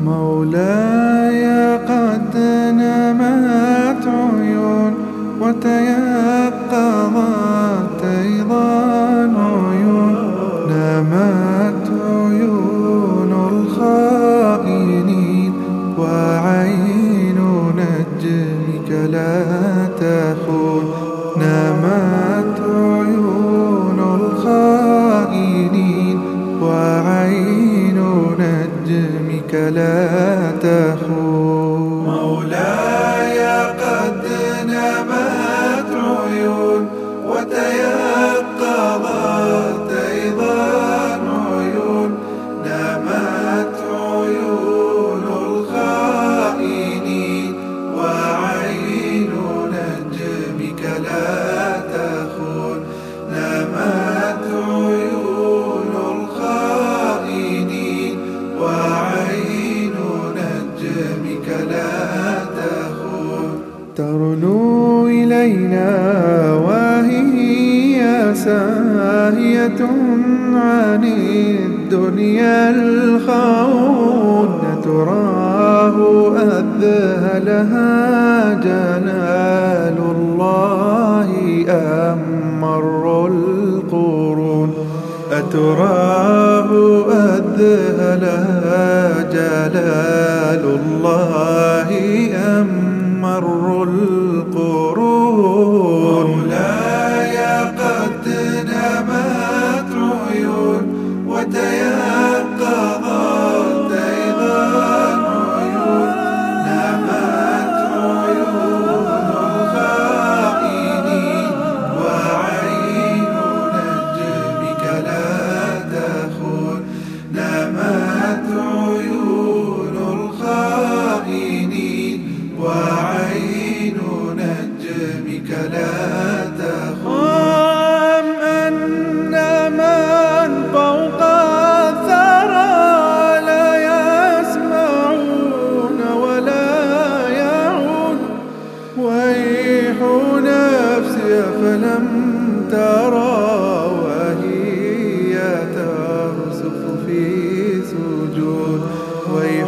مولاي قد نمت عيون وتيقظت أيضا عيون، نمت عيون الخائنين وعين نجمك لا تخون، نمت عيون الخائنين وعين نجمك لا تخون. مولاي قد نمت عيون وتيقظت أيضا عيون، نمت عيون الخائنين وعين نجمك لا تخون، نمت عيون الخائنين وعين نجمك لا تخون. ترنو إلينا وهي ساهية عن الدنيا الخون، تراه أذهلها جلال الله أم مر القرون، أتراه أذهلها جلال الله أم مر القرون. مولاي قد نمت عيون وتيقظت أيضا عيون، نمت عيون الخائنين وعين نجمك لا تخون، نمت عيون الخائنين وعين نجمك لا تخون. أم أن من فوق الثرى لا يسمعون ولا يعون، ويح نفسي فلم ترى وهي ترسخ في سجود، ويح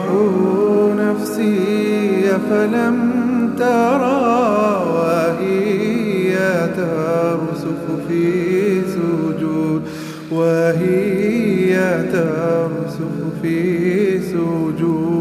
نفسي فلم ترى وهي ترسخ في سجود، وهي ترسخ في سجود.